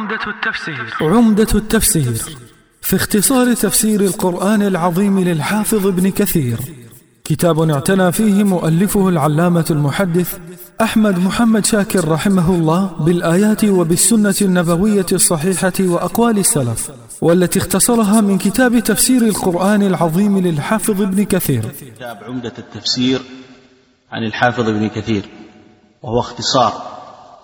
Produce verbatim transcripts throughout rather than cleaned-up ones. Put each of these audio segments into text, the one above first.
عمدة التفسير عمدة التفسير في اختصار تفسير القرآن العظيم للحافظ ابن كثير، كتاب اعتنى فيه مؤلفه العلامة المحدث أحمد محمد شاكر رحمه الله بالآيات وبالسنة النبوية الصحيحة وأقوال السلف، والتي اختصرها من كتاب تفسير القرآن العظيم للحافظ ابن كثير. كتاب عمدة التفسير عن الحافظ ابن كثير، وهو اختصار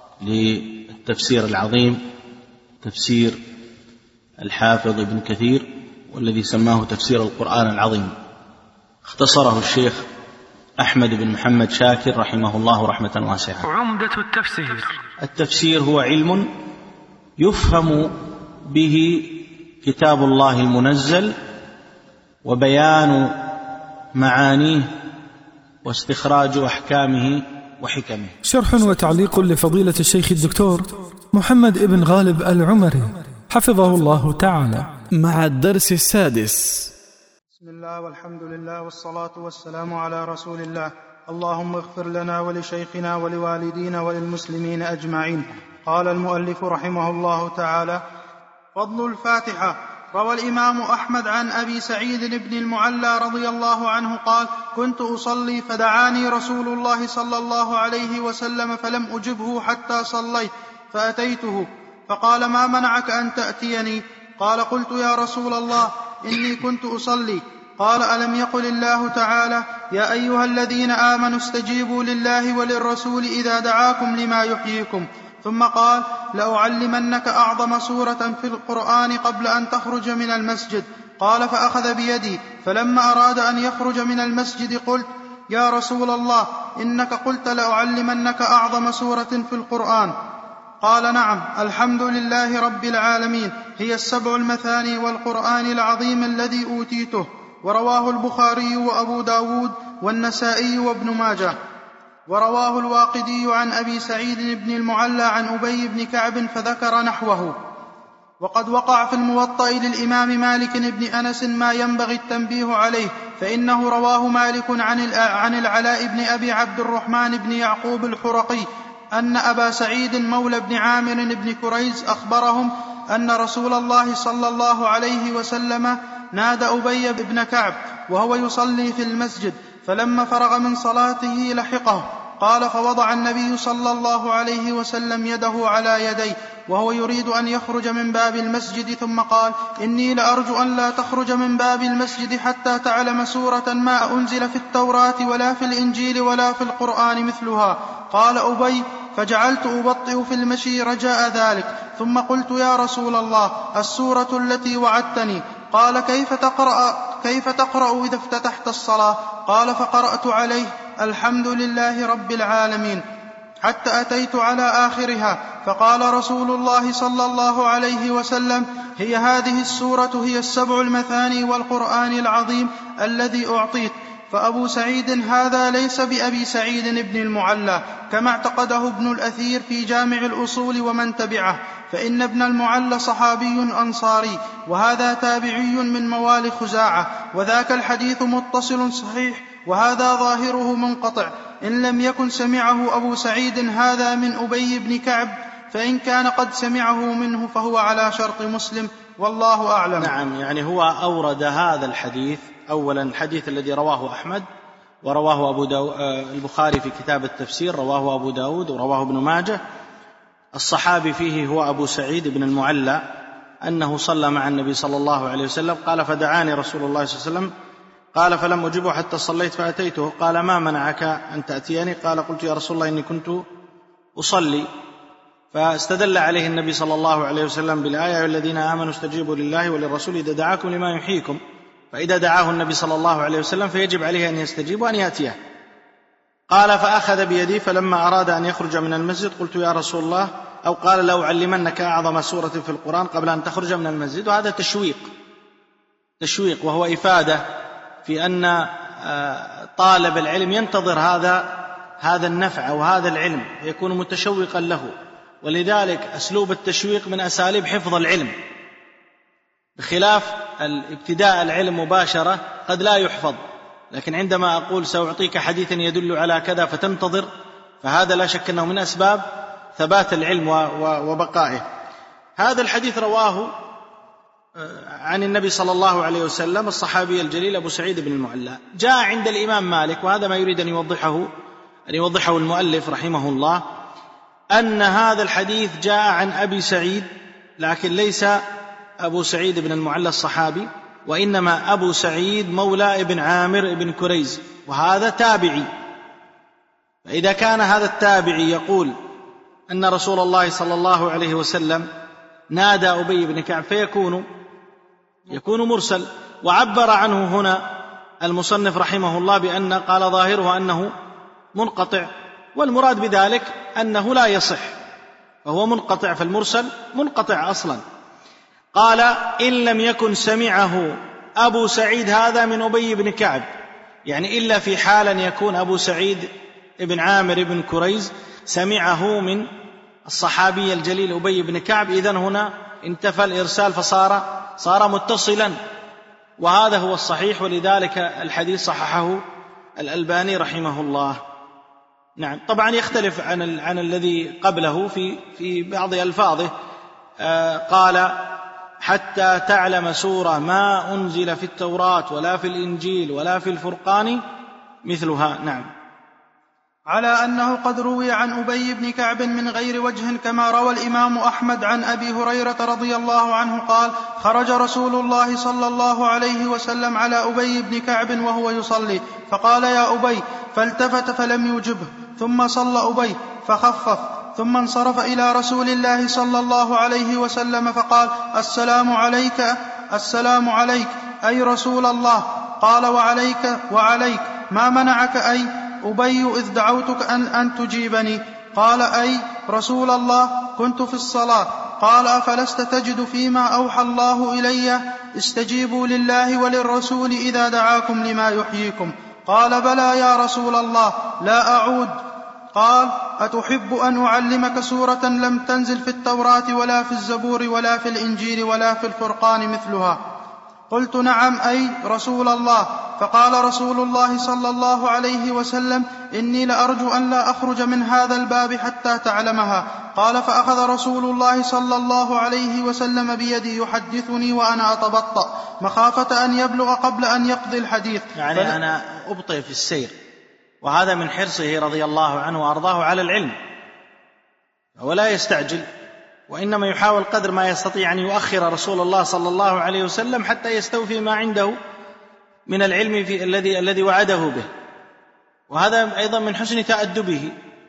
للتفسير العظيم تفسير الحافظ ابن كثير، والذي سماه تفسير القرآن العظيم. اختصره الشيخ أحمد بن محمد شاكر رحمه الله رحمة واسعة. عمدة التفسير التفسير هو علم يفهم به كتاب الله المنزل وبيان معانيه واستخراج أحكامه وحكمه. شرح وتعليق لفضيلة الشيخ الدكتور محمد ابن غالب العمري حفظه الله تعالى، مع الدرس السادس. بسم الله والحمد لله والصلاة والسلام على رسول الله. اللهم اغفر لنا ولشيخنا ولوالدينا وللمسلمين أجمعين. قال المؤلف رحمه الله تعالى: فضل الفاتحة. روى الإمام أحمد عن أبي سعيد بن المعلى رضي الله عنه قال: كنت أصلي فدعاني رسول الله صلى الله عليه وسلم فلم أجبه حتى صليت، فأتيته فقال: ما منعك أن تأتيني؟ قال: قلت: يا رسول الله إني كنت أصلي. قال: ألم يقل الله تعالى: يا أيها الذين آمنوا استجيبوا لله وللرسول إذا دعاكم لما يحييكم؟ ثم قال: لأعلمنك أعظم سورة في القرآن قبل أن تخرج من المسجد. قال: فأخذ بيدي، فلما أراد أن يخرج من المسجد قلت: يا رسول الله إنك قلت لأعلمنك أعظم سورة في القرآن. قال: نعم، الحمد لله رب العالمين، هي السبع المثاني والقرآن العظيم الذي أوتيته. ورواه البخاري وأبو داود والنسائي وابن ماجه. ورواه الواقدي عن أبي سعيد بن المعلى عن أبي بن كعب فذكر نحوه. وقد وقع في الموطأ للإمام مالك بن أنس ما ينبغي التنبيه عليه، فإنه رواه مالك عن العلاء بن أبي عبد الرحمن بن يعقوب الحرقي أن أبا سعيد مولى بن عامر بن كريز أخبرهم أن رسول الله صلى الله عليه وسلم نادى أبي بن كعب وهو يصلي في المسجد، فلما فرغ من صلاته لحقه. قال: فوضع النبي صلى الله عليه وسلم يده على يديه وهو يريد أن يخرج من باب المسجد، ثم قال: إني لأرجو أن لا تخرج من باب المسجد حتى تعلم سورة ما أنزل في التوراة ولا في الإنجيل ولا في القرآن مثلها. قال أبي: فجعلت أبطئ في المشي رجاء ذلك، ثم قلت: يا رسول الله السورة التي وعدتني. قال: كيف تقرأ, كيف تقرأ إذا افتتحت الصلاة؟ قال: فقرأت عليه: الحمد لله رب العالمين، حتى أتيت على آخرها، فقال رسول الله صلى الله عليه وسلم: هي هذه السورة هي السبع المثاني والقرآن العظيم الذي أعطيت. فأبو سعيد هذا ليس بأبي سعيد بن المعلى كما اعتقده ابن الأثير في جامع الأصول ومن تبعه، فإن ابن المعلى صحابي أنصاري، وهذا تابعي من موالي خزاعة، وذاك الحديث متصل صحيح، وهذا ظاهره منقطع، إن لم يكن سمعه أبو سعيد هذا من أبي بن كعب، فإن كان قد سمعه منه فهو على شرط مسلم، والله أعلم. نعم، يعني هو أورد هذا الحديث أولا الحديث الذي رواه أحمد ورواه أبو داو... البخاري في كتاب التفسير، رواه أبو داود ورواه ابن ماجه. الصحابي فيه هو أبو سعيد بن المعلى أنه صلى مع النبي صلى الله عليه وسلم. قال: فدعاني رسول الله صلى الله عليه وسلم، قال: فلم أجبه حتى صليت فأتيته. قال: ما منعك أن تأتيني؟ قال: قلت: يا رسول الله إني كنت أصلي. فاستدل عليه النبي صلى الله عليه وسلم بالآية: والذين آمنوا استجيبوا لله وللرسول إذا دعاكم لما يحييكم. فإذا دعاه النبي صلى الله عليه وسلم فيجب عليه أن يستجيب وأن يأتيه. قال: فأخذ بيدي، فلما أراد أن يخرج من المسجد قلت: يا رسول الله، أو قال: لو علمنك أعظم سورة في القرآن قبل أن تخرج من المسجد. وهذا تشويق تشويق وهو إفادة في أن طالب العلم ينتظر هذا هذا النفع أو هذا العلم، يكون متشوقا له. ولذلك أسلوب التشويق من أساليب حفظ العلم، بخلاف الابتداء العلم مباشرة قد لا يحفظ. لكن عندما أقول سأعطيك حديثا يدل على كذا فتنتظر، فهذا لا شك أنه من أسباب ثبات العلم وبقائه. هذا الحديث رواه عن النبي صلى الله عليه وسلم الصحابي الجليل أبو سعيد بن المعلى. جاء عند الإمام مالك، وهذا ما يريد أن يوضحه أن يوضحه المؤلف رحمه الله، أن هذا الحديث جاء عن أبي سعيد، لكن ليس أبو سعيد بن المعلى الصحابي، وإنما أبو سعيد مولى ابن عامر ابن كريز، وهذا تابعي. فإذا كان هذا التابعي يقول أن رسول الله صلى الله عليه وسلم نادى أبي بن كعب فيكون يكون مرسل. وعبر عنه هنا المصنف رحمه الله بأن قال ظاهره أنه منقطع، والمراد بذلك أنه لا يصح، فهو منقطع، فالمرسل منقطع أصلا. قال إن لم يكن سمعه أبو سعيد هذا من أبي بن كعب، يعني إلا في حال أن يكون أبو سعيد ابن عامر ابن كريز سمعه من الصحابي الجليل أبي بن كعب، إذن هنا انتفى الإرسال فصار صار متصلا، وهذا هو الصحيح، ولذلك الحديث صححه الألباني رحمه الله. نعم، طبعا يختلف عن عن الذي قبله في في بعض ألفاظه. آه قال حتى تعلم سورة ما أنزل في التوراة ولا في الإنجيل ولا في الفرقان مثلها. نعم. على أنه قد روي عن أبي بن كعب من غير وجه، كما روى الإمام أحمد عن أبي هريرة رضي الله عنه قال: خرج رسول الله صلى الله عليه وسلم على أبي بن كعب وهو يصلي، فقال: يا أبي، فالتفت فلم يجبه، ثم صلى أبي فخفف، ثم انصرف إلى رسول الله صلى الله عليه وسلم فقال: السلام عليك السلام عليك أي رسول الله. قال: وعليك وعليك، ما منعك أي أبي إذ دعوتك أن, أن تجيبني؟ قال: أي رسول الله، كنت في الصلاة. قال: أفلست تجد فيما أوحى الله إلي استجيبوا لله وللرسول إذا دعاكم لما يحييكم؟ قال: بلى يا رسول الله، لا أعود. قال: أتحب أن أعلمك سورة لم تنزل في التوراة ولا في الزبور ولا في الإنجيل ولا في الفرقان مثلها؟ قلت: نعم أي رسول الله. فقال رسول الله صلى الله عليه وسلم: إني لأرجو أن لا أخرج من هذا الباب حتى تعلمها. قال: فأخذ رسول الله صلى الله عليه وسلم بيدي يحدثني وأنا أتبطأ مخافة أن يبلغ قبل أن يقضي الحديث. يعني فل... أنا أبطئ في السير، وهذا من حرصه رضي الله عنه وأرضاه على العلم، ولا يستعجل، وإنما يحاول قدر ما يستطيع أن يؤخر رسول الله صلى الله عليه وسلم حتى يستوفي ما عنده من العلم في الذي الذي وعده به. وهذا أيضا من حسن تأدبه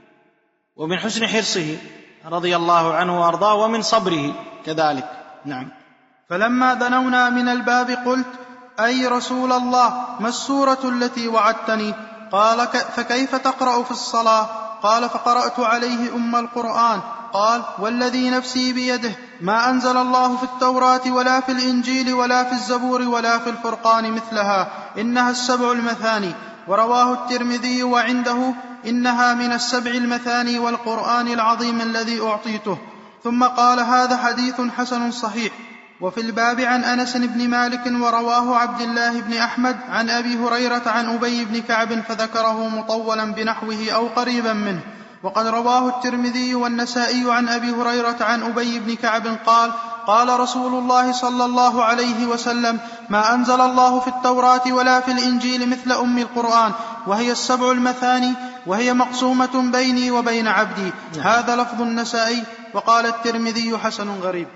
ومن حسن حرصه رضي الله عنه وأرضاه، ومن صبره كذلك. نعم. فلما دنونا من الباب قلت: أي رسول الله، ما السورة التي وعدتني؟ قال: فكيف تقرأ في الصلاة؟ قال: فقرأت عليه أم القرآن. قال: والذي نفسي بيده ما أنزل الله في التوراة ولا في الإنجيل ولا في الزبور ولا في الفرقان مثلها، إنها السبع المثاني. ورواه الترمذي وعنده: إنها من السبع المثاني والقرآن العظيم الذي أعطيته. ثم قال: هذا حديث حسن صحيح. وفي الباب عن أنس بن مالك ورواه عبد الله بن أحمد عن أبي هريرة عن أبي بن كعب فذكره مطولا بنحوه أو قريبا منه. وقد رواه الترمذي والنسائي عن أبي هريرة عن أبي بن كعب قال: قال رسول الله صلى الله عليه وسلم: ما أنزل الله في التوراة ولا في الإنجيل مثل أم القرآن، وهي السبع المثاني، وهي مقسومة بيني وبين عبدي. هذا لفظ النسائي. وقال الترمذي: حسن غريب.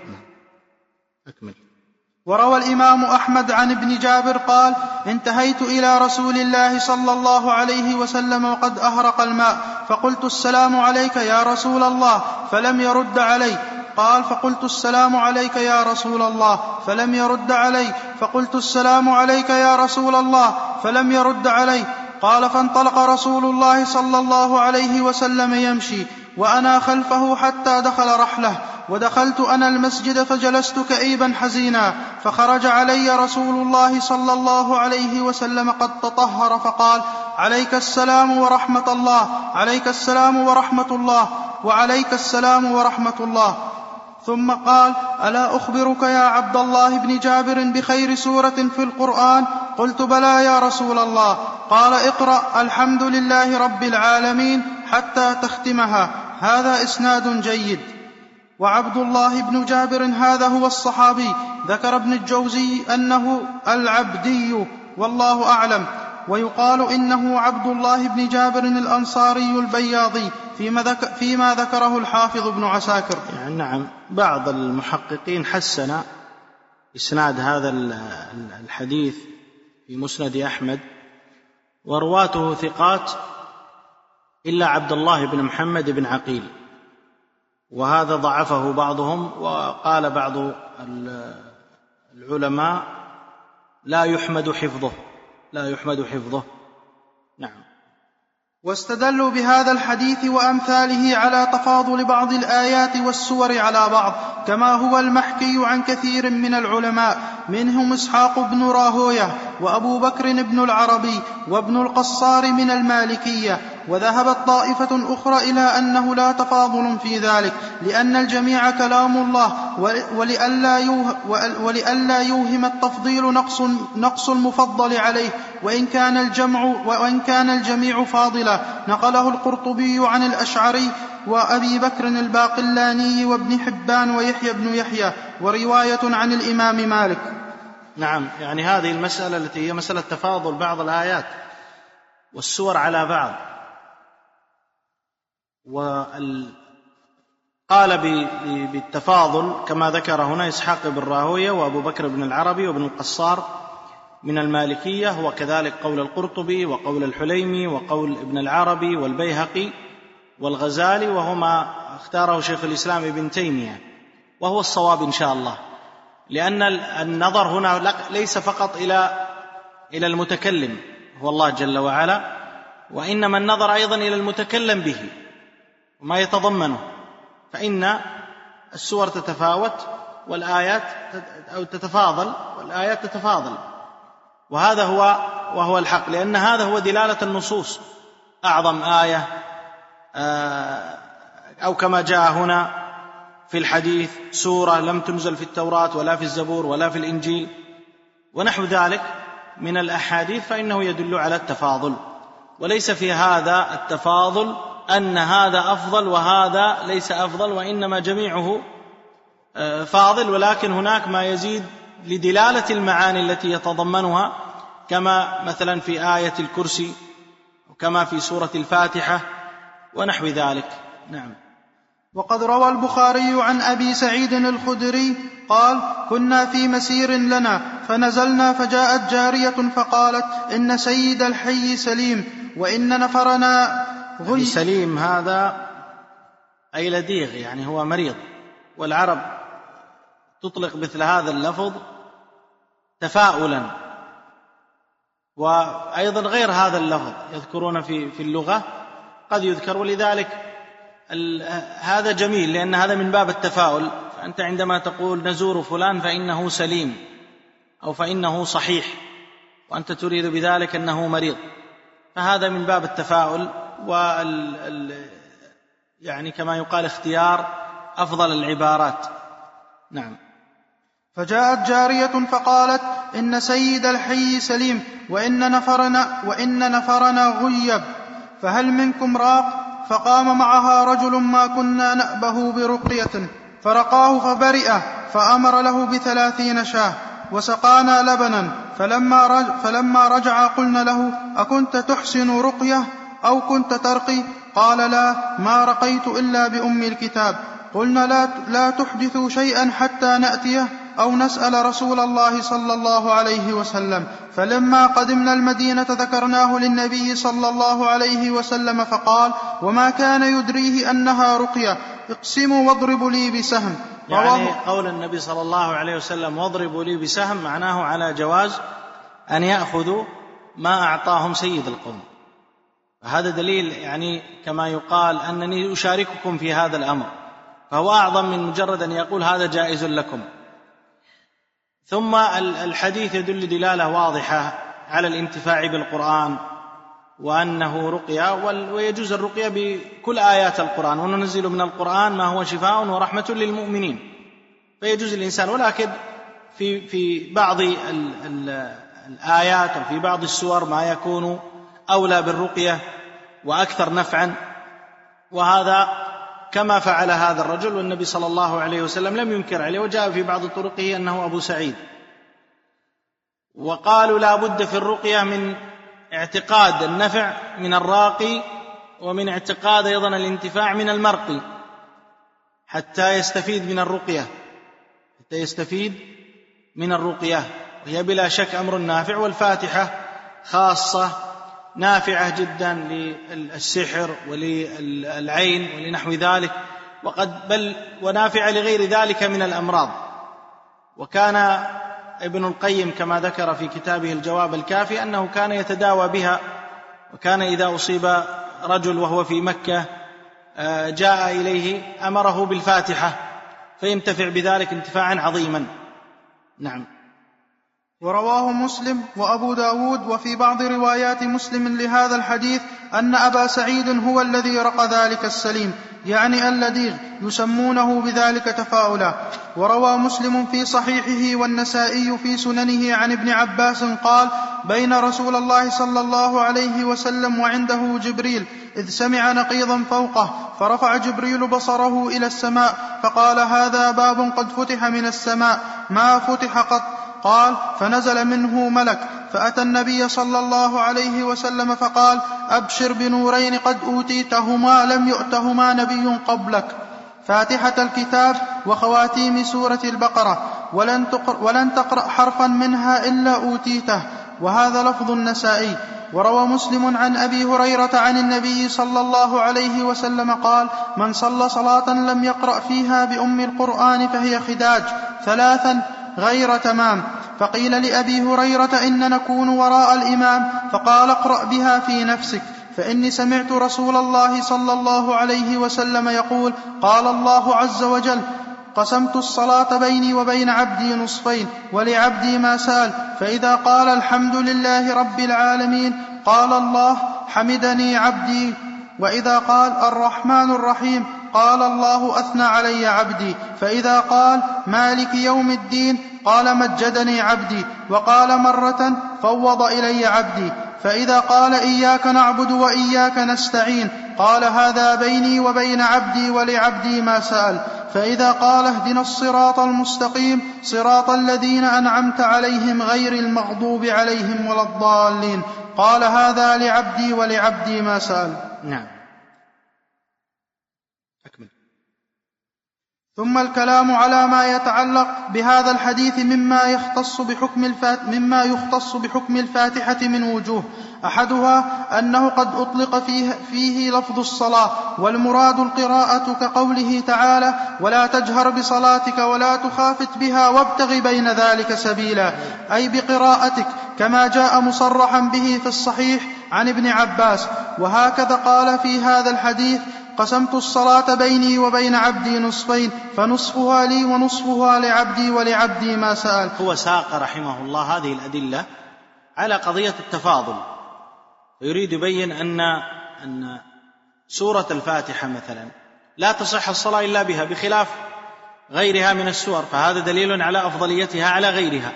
أكمل. وروى الإمام أحمد عن ابن جابر قال: انتهيت إلى رسول الله صلى الله عليه وسلم وقد أهرق الماء، فقلت: السلام عليك يا رسول الله، فلم يرد علي. قال: فقلت: السلام عليك يا رسول الله، فلم يرد علي. فقلت: السلام عليك يا رسول الله، فلم يرد علي. قال: فانطلق رسول الله صلى الله عليه وسلم يمشي وأنا خلفه حتى دخل رحله، ودخلت أنا المسجد فجلست كئيبا حزينا، فخرج علي رسول الله صلى الله عليه وسلم قد تطهر فقال: عليك السلام ورحمة الله، عليك السلام ورحمة الله، وعليك السلام ورحمة الله. ثم قال: ألا أخبرك يا عبد الله بن جابر بخير سورة في القرآن؟ قلت: بلى يا رسول الله. قال: اقرأ الحمد لله رب العالمين حتى تختمها. هذا إسناد جيد. وعبد الله بن جابر هذا هو الصحابي. ذكر ابن الجوزي أنه العبدي والله أعلم، ويقال إنه عبد الله بن جابر الأنصاري البياضي فيما, ذك فيما ذكره الحافظ ابن عساكر. يعني نعم، بعض المحققين حسن إسناد هذا الحديث في مسند أحمد، ورواته ثقات إلا عبد الله بن محمد بن عقيل، وهذا ضعفه بعضهم، وقال بعض العلماء لا يحمد حفظه لا يحمد حفظه نعم. واستدلوا بهذا الحديث وأمثاله على تفاضل بعض الآيات والسور على بعض، كما هو المحكي عن كثير من العلماء، منهم إسحاق بن راهويه وأبو بكر بن العربي وابن القصار من المالكية. وذهبت طائفة أخرى إلى أنه لا تفاضل في ذلك، لأن الجميع كلام الله، ولئلا يوه ولئلا يوهم التفضيل نقص, نقص المفضل عليه، وإن كان الجمع وإن كان الجميع فاضلا. نقله القرطبي عن الأشعري وأبي بكر الباقلاني وابن حبان ويحيى بن يحيى، ورواية عن الإمام مالك. نعم، يعني هذه المسألة التي هي مسألة تفاضل بعض الآيات والسور على بعض، وقال بالتفاضل كما ذكر هنا إسحاق بن راهويه وأبو بكر بن العربي وابن القصار من المالكية، وكذلك قول القرطبي وقول الحليمي وقول ابن العربي والبيهقي والغزالي، وهما اختاره شيخ الإسلام ابن تيمية، وهو الصواب إن شاء الله، لأن النظر هنا ليس فقط إلى إلى المتكلم هو الله جل وعلا، وإنما النظر أيضا إلى المتكلم به وما يتضمنه، فإن السور تتفاوت والآيات أو تتفاضل والآيات تتفاضل، وهذا هو وهو الحق، لأن هذا هو دلالة النصوص. أعظم آية أو كما جاء هنا في الحديث سورة لم تنزل في التوراة ولا في الزبور ولا في الإنجيل ونحو ذلك من الأحاديث، فإنه يدل على التفاضل، وليس في هذا التفاضل أن هذا أفضل وهذا ليس أفضل، وإنما جميعه فاضل، ولكن هناك ما يزيد لدلالة المعاني التي يتضمنها، كما مثلا في آية الكرسي وكما في سورة الفاتحة ونحو ذلك. نعم. وقد روى البخاري عن أبي سعيد الخدري قال: كنا في مسير لنا فنزلنا فجاءت جارية فقالت: إن سيد الحي سليم وإن نفرنا غي. سليم هذا أي لديغ، يعني هو مريض، والعرب تطلق مثل هذا اللفظ تفاؤلا، وأيضا غير هذا اللفظ يذكرون في في اللغة قد يذكر، ولذلك هذا جميل لأن هذا من باب التفاؤل. فأنت عندما تقول نزور فلان فإنه سليم أو فإنه صحيح، وأنت تريد بذلك أنه مريض، فهذا من باب التفاؤل، وال يعني كما يقال اختيار أفضل العبارات. نعم. فجاءت جارية فقالت: إن سيد الحي سليم وإن نفرنا, وإن نفرنا غيب، فهل منكم راق؟ فقام معها رجل ما كنا نأبه برقية فرقاه فبرئ، فأمر له بثلاثين شاه وسقانا لبنا، فلما رجع, فلما رجع قلنا له: أكنت تحسن رقية أو كنت ترقي؟ قال: لا، ما رقيت إلا بأم الكتاب. قلنا: لا, لا تحدثوا شيئا حتى نأتيه أو نسأل رسول الله صلى الله عليه وسلم. فلما قدمنا المدينة ذكرناه للنبي صلى الله عليه وسلم فقال: وما كان يدريه أنها رقية، اقسموا واضربوا لي بسهم. يعني قول النبي صلى الله عليه وسلم واضربوا لي بسهم معناه على جواز أن يأخذوا ما أعطاهم سيد القوم، فهذا دليل يعني كما يقال أنني أشارككم في هذا الأمر، فهو أعظم من مجرد أن يقول هذا جائز لكم. ثم الحديث يدل دلالة واضحة على الانتفاع بالقرآن، وأنه رقية، ويجوز الرقية بكل آيات القرآن، وننزل من القرآن ما هو شفاء ورحمة للمؤمنين، فيجوز الإنسان، ولكن في في بعض ال ال الآيات وفي بعض السور ما يكون أولى بالرقية وأكثر نفعا، وهذا كما فعل هذا الرجل، والنبي صلى الله عليه وسلم لم ينكر عليه، وجاء في بعض طرقه أنه أبو سعيد. وقالوا لا بد في الرقية من اعتقاد النفع من الراقي، ومن اعتقاد أيضا الانتفاع من المرقي، حتى يستفيد من الرقية حتى يستفيد من الرقية وهي بلا شك أمر نافع، والفاتحة خاصة نافعة جدا للسحر وللعين ولنحو ذلك، وقد بل ونافعة لغير ذلك من الأمراض. وكان ابن القيم كما ذكر في كتابه الجواب الكافي أنه كان يتداوى بها، وكان إذا أصيب رجل وهو في مكة جاء إليه أمره بالفاتحة فينتفع بذلك انتفاعا عظيما. نعم. ورواه مسلم وأبو داود وفي بعض روايات مسلم لهذا الحديث أن أبا سعيد هو الذي رقى ذلك السليم، يعني اللديغ، يسمونه بذلك تفاؤلا. وروى مسلم في صحيحه والنسائي في سننه عن ابن عباس قال: بين رسول الله صلى الله عليه وسلم وعنده جبريل إذ سمع نقيضا فوقه، فرفع جبريل بصره إلى السماء فقال: هذا باب قد فتح من السماء ما فتح قط. قال: فنزل منه ملك فأتى النبي صلى الله عليه وسلم فقال: أبشر بنورين قد أوتيتهما لم يؤتهما نبي قبلك، فاتحة الكتاب وخواتيم سورة البقرة، ولن تقرأ, ولن تقرأ حرفا منها إلا أوتيته. وهذا لفظ النسائي. وروى مسلم عن أبي هريرة عن النبي صلى الله عليه وسلم قال: من صلى صلاة لم يقرأ فيها بأم القرآن فهي خداج ثلاثا غير تمام. فقيل لأبي هريرة: إن نكون وراء الإمام، فقال: اقرأ بها في نفسك، فإني سمعت رسول الله صلى الله عليه وسلم يقول: قال الله عز وجل: قسمت الصلاة بيني وبين عبدي نصفين، ولعبدي ما سأل، فإذا قال الحمد لله رب العالمين قال الله حمدني عبدي، وإذا قال الرحمن الرحيم قال الله أثنى علي عبدي، فإذا قال مالك يوم الدين قال مجدني عبدي، وقال مرة فوض إلي عبدي، فإذا قال إياك نعبد وإياك نستعين قال هذا بيني وبين عبدي ولعبدي ما سأل، فإذا قال اهدنا الصراط المستقيم صراط الذين أنعمت عليهم غير المغضوب عليهم ولا الضالين قال هذا لعبدي ولعبدي ما سأل. نعم. أكمل. ثم الكلام على ما يتعلق بهذا الحديث مما يختص بحكم الفات مما يختص بحكم الفاتحة من وجوه. أحدها أنه قد أطلق فيه, فيه لفظ الصلاة، والمراد القراءة كقوله تعالى: ولا تجهر بصلاتك ولا تخافت بها وابتغ بين ذلك سبيلا، أي بقراءتك، كما جاء مصرحا به في الصحيح عن ابن عباس. وهكذا قال في هذا الحديث: قسمت الصلاة بيني وبين عبدي نصفين، فنصفها لي ونصفها لعبدي ولعبدي ما سأل. هو ساق رحمه الله هذه الأدلة على قضية التفاضل، ويريد يبين أن أن سورة الفاتحة مثلا لا تصح الصلاة إلا بها، بخلاف غيرها من السور، فهذا دليل على أفضليتها على غيرها،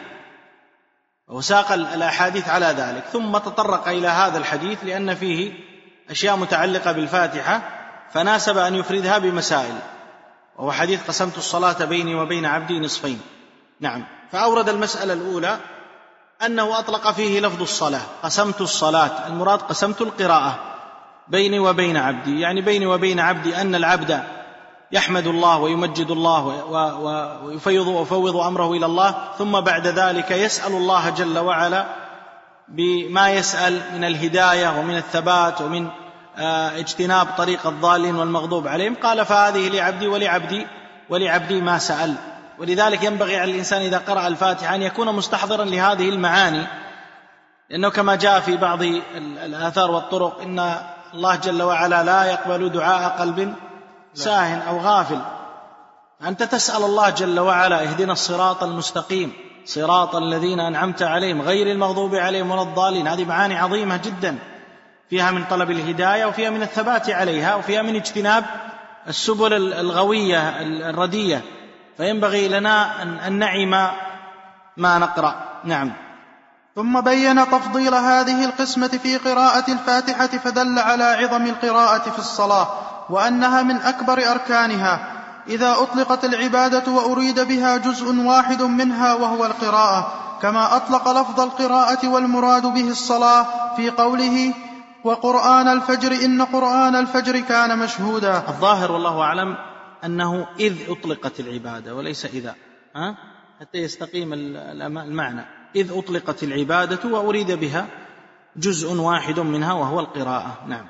وساق الأحاديث على ذلك. ثم تطرق إلى هذا الحديث لأن فيه أشياء متعلقة بالفاتحة فناسب أن يفردها بمسائل، وهو حديث قسمت الصلاة بيني وبين عبدي نصفين. نعم. فأورد المسألة الأولى أنه أطلق فيه لفظ الصلاة، قسمت الصلاة، المراد قسمت القراءة بيني وبين عبدي، يعني بيني وبين عبدي أن العبد يحمد الله ويمجد الله ويفيض ويفوض أمره إلى الله، ثم بعد ذلك يسأل الله جل وعلا بما يسأل من الهداية ومن الثبات ومن اجتناب طريق الضالين والمغضوب عليهم. قال فهذه لعبدي ولعبدي ولعبدي ما سأل. ولذلك ينبغي على الإنسان إذا قرأ الفاتحة أن يكون مستحضرا لهذه المعاني، لأنه كما جاء في بعض الآثار والطرق إن الله جل وعلا لا يقبل دعاء قلب ساهن أو غافل. أنت تسأل الله جل وعلا اهدنا الصراط المستقيم صراط الذين أنعمت عليهم غير المغضوب عليهم ولا الضالين. هذه معاني عظيمة جدا، فيها من طلب الهداية وفيها من الثبات عليها وفيها من اجتناب السبل الغوية الردية، فينبغي لنا أن نعي ما نقرأ. نعم. ثم بين تفضيل هذه القسمة في قراءة الفاتحة، فدل على عظم القراءة في الصلاة، وأنها من أكبر أركانها إذا أطلقت العبادة وأريد بها جزء واحد منها وهو القراءة، كما أطلق لفظ القراءة والمراد به الصلاة في قوله وقرآن الفجر إن قرآن الفجر كان مشهودا. الظاهر والله أعلم أنه إذ أطلقت العبادة وليس إذا، ها؟ حتى يستقيم المعنى. إذ أطلقت العبادة وأريد بها جزء واحد منها وهو القراءة. نعم.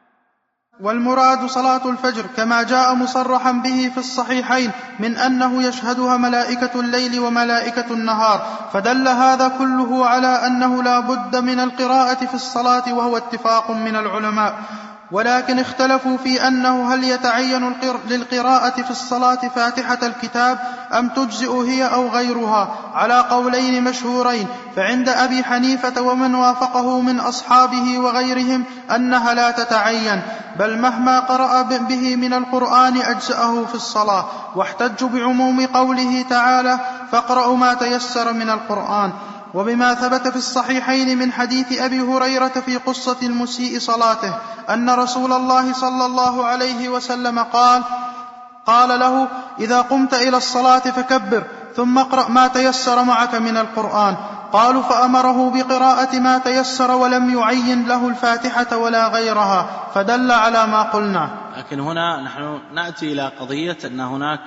والمراد صلاة الفجر كما جاء مصرحا به في الصحيحين من أنه يشهدها ملائكة الليل وملائكة النهار، فدل هذا كله على أنه لا بد من القراءة في الصلاة، وهو اتفاق من العلماء. ولكن اختلفوا في أنه هل يتعين للقراءة في الصلاة فاتحة الكتاب أم تجزئ هي أو غيرها، على قولين مشهورين. فعند أبي حنيفة ومن وافقه من أصحابه وغيرهم أنها لا تتعين، بل مهما قرأ به من القرآن أجزأه في الصلاة، واحتجوا بعموم قوله تعالى فاقرأوا ما تيسر من القرآن، وبما ثبت في الصحيحين من حديث أبي هريرة في قصة المسيء صلاته أن رسول الله صلى الله عليه وسلم قال قال له إذا قمت إلى الصلاة فكبر ثم اقرأ ما تيسر معك من القرآن. قالوا فأمره بقراءة ما تيسر ولم يعين له الفاتحة ولا غيرها، فدل على ما قلنا. لكن هنا نحن نأتي إلى قضية أن هناك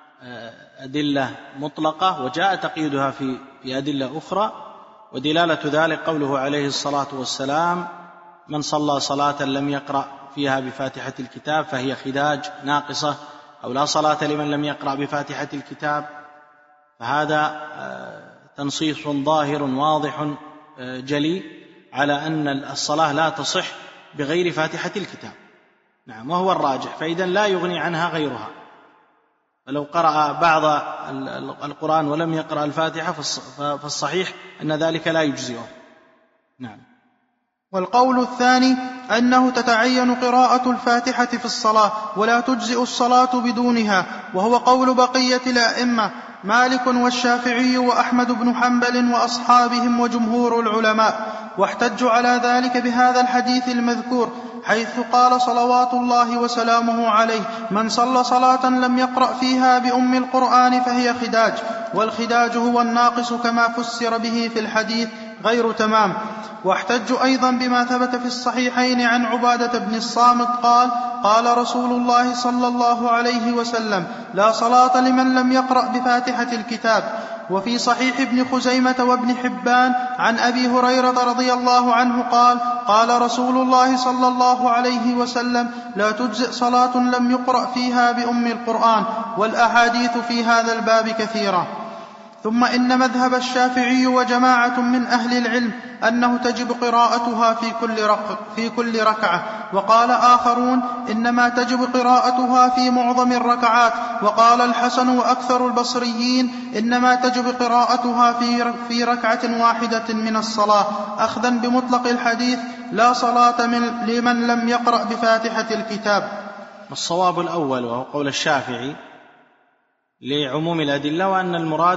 أدلة مطلقة وجاء تقييدها في أدلة أخرى، ودلالة ذلك قوله عليه الصلاة والسلام من صلى صلاة لم يقرأ فيها بفاتحة الكتاب فهي خداج ناقصة، أو لا صلاة لمن لم يقرأ بفاتحة الكتاب. فهذا تنصيص ظاهر واضح جلي على أن الصلاة لا تصح بغير فاتحة الكتاب. نعم، وهو الراجح، فإذا لا يغني عنها غيرها. فلو قرأ بعض القرآن ولم يقرأ الفاتحة فالصحيح أن ذلك لا يجزئه. نعم. والقول الثاني أنه تتعين قراءة الفاتحة في الصلاة ولا تجزئ الصلاة بدونها، وهو قول بقية الأئمة مالك والشافعي وأحمد بن حنبل وأصحابهم وجمهور العلماء، واحتجوا على ذلك بهذا الحديث المذكور حيث قال صلوات الله وسلامه عليه من صلى صلاة لم يقرأ فيها بأم القرآن فهي خداج، والخداج هو الناقص كما فسر به في الحديث غير تمام. واحتجوا أيضا بما ثبت في الصحيحين عن عبادة بن الصامت قال قال رسول الله صلى الله عليه وسلم لا صلاة لمن لم يقرأ بفاتحة الكتاب. وفي صحيح ابن خزيمة وابن حبان عن أبي هريرة رضي الله عنه قال قال رسول الله صلى الله عليه وسلم لا تجزئ صلاة لم يقرأ فيها بأم القرآن، والأحاديث في هذا الباب كثيرة. ثم إن مذهب الشافعي وجماعة من أهل العلم أنه تجب قراءتها في كل, رك في كل ركعة، وقال آخرون إنما تجب قراءتها في معظم الركعات، وقال الحسن وأكثر البصريين إنما تجب قراءتها في, في ركعة واحدة من الصلاة، أخذا بمطلق الحديث لا صلاة من لمن لم يقرأ بفاتحة الكتاب. الصواب الأول وهو قول الشافعي لعموم الأدلة، وأن المراد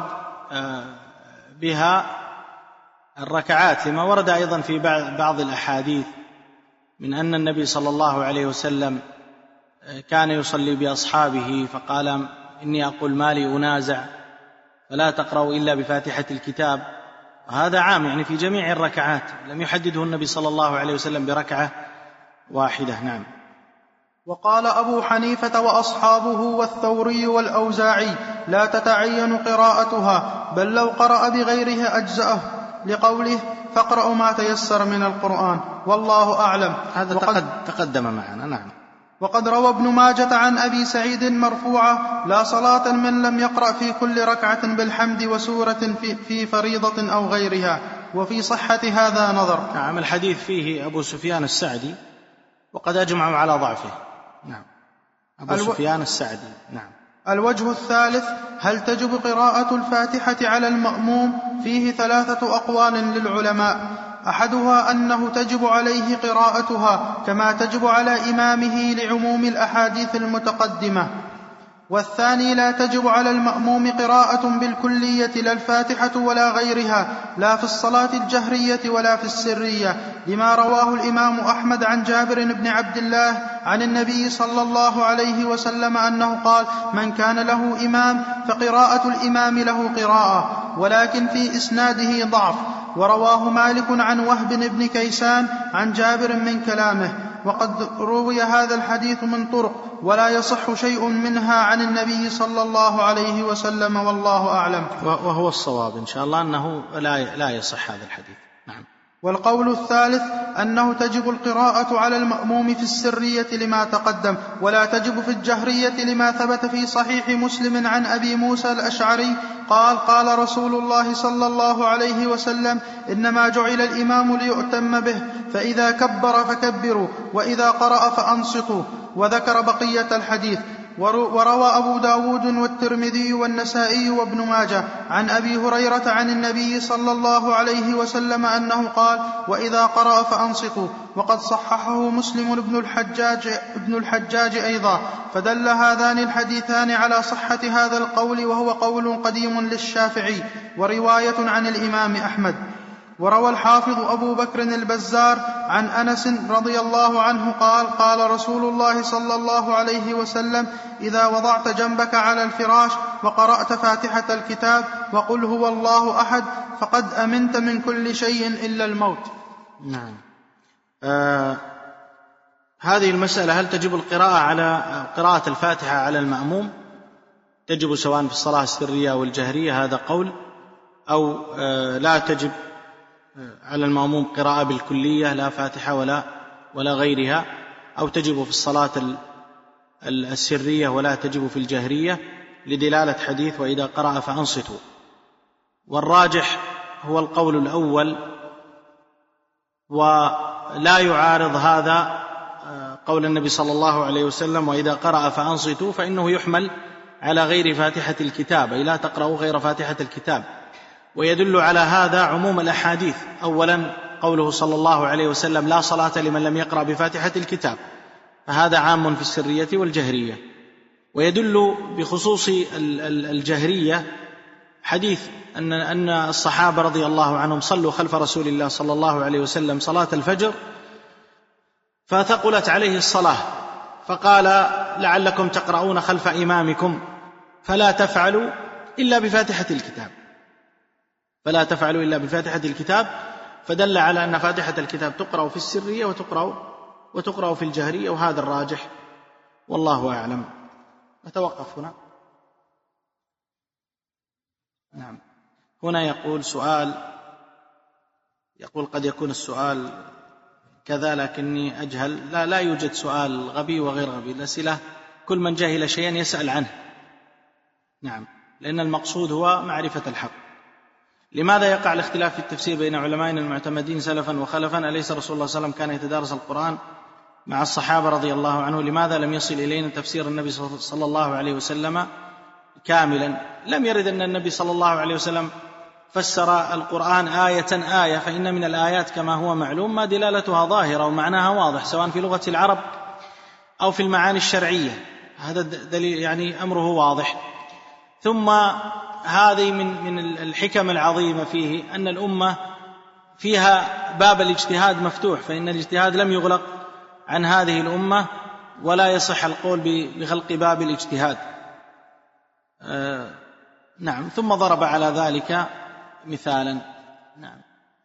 بها الركعات، لما ورد أيضا في بعض الأحاديث من أن النبي صلى الله عليه وسلم كان يصلي بأصحابه فقال إني أقول ما لي أنازع فلا تقرأوا إلا بفاتحة الكتاب، وهذا عام يعني في جميع الركعات، لم يحدده النبي صلى الله عليه وسلم بركعة واحدة. نعم. وقال أبو حنيفة وأصحابه والثوري والأوزاعي لا تتعين قراءتها، بل لو قرأ بغيرها أجزأه، لقوله فاقرأوا ما تيسر من القرآن، والله أعلم. هذا وقد تقدم معنا. نعم. وقد روى ابن ماجة عن أبي سعيد مرفوعة لا صلاة من لم يقرأ في كل ركعة بالحمد وسورة في, في فريضة أو غيرها، وفي صحة هذا نظر. نعم. الحديث فيه أبو سفيان السعدي وقد أجمعوا على ضعفه. نعم. أبو الو... سفيان السعدي. نعم. الوجه الثالث هل تجب قراءة الفاتحة على المأموم؟ فيه ثلاثة أقوال للعلماء، أحدها أنه تجب عليه قراءتها كما تجب على إمامه لعموم الأحاديث المتقدمة، والثاني لا تجب على المأموم قراءة بالكلية لا الفاتحة ولا غيرها، لا في الصلاة الجهرية ولا في السرية، لما رواه الإمام أحمد عن جابر بن عبد الله عن النبي صلى الله عليه وسلم أنه قال: من كان له إمام فقراءة الإمام له قراءة، ولكن في إسناده ضعف. ورواه مالك عن وهب بن كيسان عن جابر من كلامه، وقد روي هذا الحديث من طرق ولا يصح شيء منها عن النبي صلى الله عليه وسلم، والله أعلم. وهو الصواب إن شاء الله أنه لا لا يصح هذا الحديث. نعم. والقول الثالث أنه تجب القراءة على المأموم في السرية لما تقدم، ولا تجب في الجهرية لما ثبت في صحيح مسلم عن أبي موسى الأشعري قال: قال رسول الله صلى الله عليه وسلم: إنما جعل الإمام ليؤتم به، فإذا كبر فكبروا، وإذا قرأ فأنصتوا. وذكر بقية الحديث. وروى أبو داود والترمذي والنسائي وابن ماجه عن أبي هريرة عن النبي صلى الله عليه وسلم أنه قال: وإذا قرأ فأنصتوا. وقد صححه مسلم ابن الحجاج, ابن الحجاج أيضا. فدل هذان الحديثان على صحة هذا القول، وهو قول قديم للشافعي ورواية عن الإمام أحمد. وروى الحافظ أبو بكر البزار عن أنس رضي الله عنه قال: قال رسول الله صلى الله عليه وسلم: إذا وضعت جنبك على الفراش وقرأت فاتحة الكتاب وقل هو الله أحد فقد أمنت من كل شيء إلا الموت. نعم. آه هذه المسألة: هل تجب القراءة على قراءة الفاتحة على المأموم؟ تجب سواء في الصلاة السرية والجهرية، هذا قول، أو آه لا تجب على المأموم قراءة بالكلية لا فاتحة ولا ولا غيرها، أو تجب في الصلاة السرية ولا تجب في الجهرية، لدلالة حديث وإذا قرأ فأنصتوا. والراجح هو القول الأول، ولا يعارض هذا قول النبي صلى الله عليه وسلم: وإذا قرأ فأنصتوا، فإنه يحمل على غير فاتحة الكتاب، أي لا تقرأوا غير فاتحة الكتاب. ويدل على هذا عموم الأحاديث. أولا قوله صلى الله عليه وسلم: لا صلاة لمن لم يقرأ بفاتحة الكتاب، فهذا عام في السرية والجهرية. ويدل بخصوص الجهرية حديث أن أن الصحابة رضي الله عنهم صلوا خلف رسول الله صلى الله عليه وسلم صلاة الفجر، فثقلت عليه الصلاة، فقال: لعلكم تقرؤون خلف إمامكم فلا تفعلوا إلا بفاتحة الكتاب فلا تفعلوا إلا بفاتحة الكتاب فدل على أن فاتحة الكتاب تقرأ في السرية وتقرأ وتقرأ في الجهرية، وهذا الراجح والله أعلم. نتوقف هنا. نعم. هنا يقول سؤال، يقول: قد يكون السؤال كذا لكني أجهل. لا لا يوجد سؤال غبي وغير غبي، الأسئلة كل من جهل شيئا يسأل عنه. نعم، لأن المقصود هو معرفة الحق. لماذا يقع الاختلاف في التفسير بين علمائنا المعتمدين سلفا وخلفا؟ أليس رسول الله صلى الله عليه وسلم كان يتدارس القرآن مع الصحابة رضي الله عنه؟ لماذا لم يصل إلينا تفسير النبي صلى الله عليه وسلم كاملا؟ لم يرد أن النبي صلى الله عليه وسلم فسر القرآن آية آية، فإن من الآيات كما هو معلوم ما دلالتها ظاهرة ومعناها واضح، سواء في لغة العرب أو في المعاني الشرعية، هذا دليل يعني أمره واضح. ثم هذه من من الحكم العظيمة فيه أن الأمة فيها باب الاجتهاد مفتوح، فإن الاجتهاد لم يغلق عن هذه الأمة، ولا يصح القول بغلق باب الاجتهاد. آه نعم. ثم ضرب على ذلك مثالا. نعم.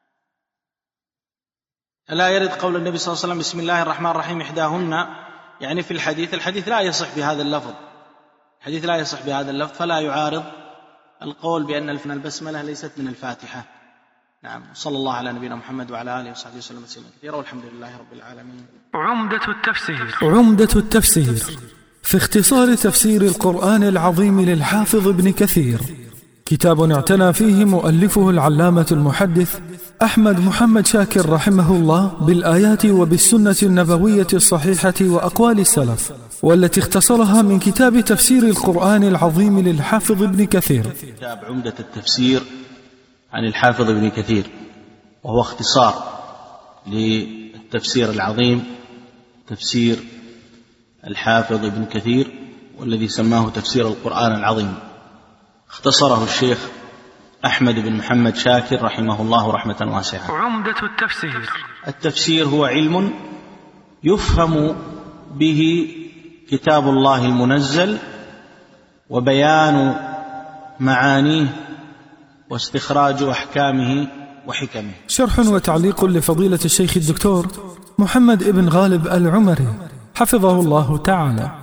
ألا يرد قول النبي صلى الله عليه وسلم: بسم الله الرحمن الرحيم إحداهن، يعني في الحديث الحديث لا يصح بهذا اللفظ الحديث لا يصح بهذا اللفظ فلا يعارض القول بأن البسملة ليست من الفاتحة. نعم. صلى الله على نبينا محمد وعلى آله وصحبه وسلم تسليما كثيرا، والحمد لله رب العالمين. عمدة التفسير عمدة التفسير في اختصار تفسير القرآن العظيم للحافظ ابن كثير، كتاب اعتنى فيه مؤلفه العلامة المحدث أحمد محمد شاكر رحمه الله بالآيات وبالسنة النبوية الصحيحة وأقوال السلف، والتي اختصرها من كتاب تفسير القرآن العظيم للحافظ ابن كثير. كتاب عمدة التفسير عن الحافظ ابن كثير، وهو اختصار للتفسير العظيم تفسير الحافظ ابن كثير، والذي سماه تفسير القرآن العظيم. اختصره الشيخ أحمد بن محمد شاكر رحمه الله رحمة واسعة. عمدة التفسير. التفسير هو علم يفهم به كتاب الله المنزل وبيان معانيه واستخراج أحكامه وحكمه. شرح وتعليق لفضيلة الشيخ الدكتور محمد بن غالب العمري حفظه الله تعالى.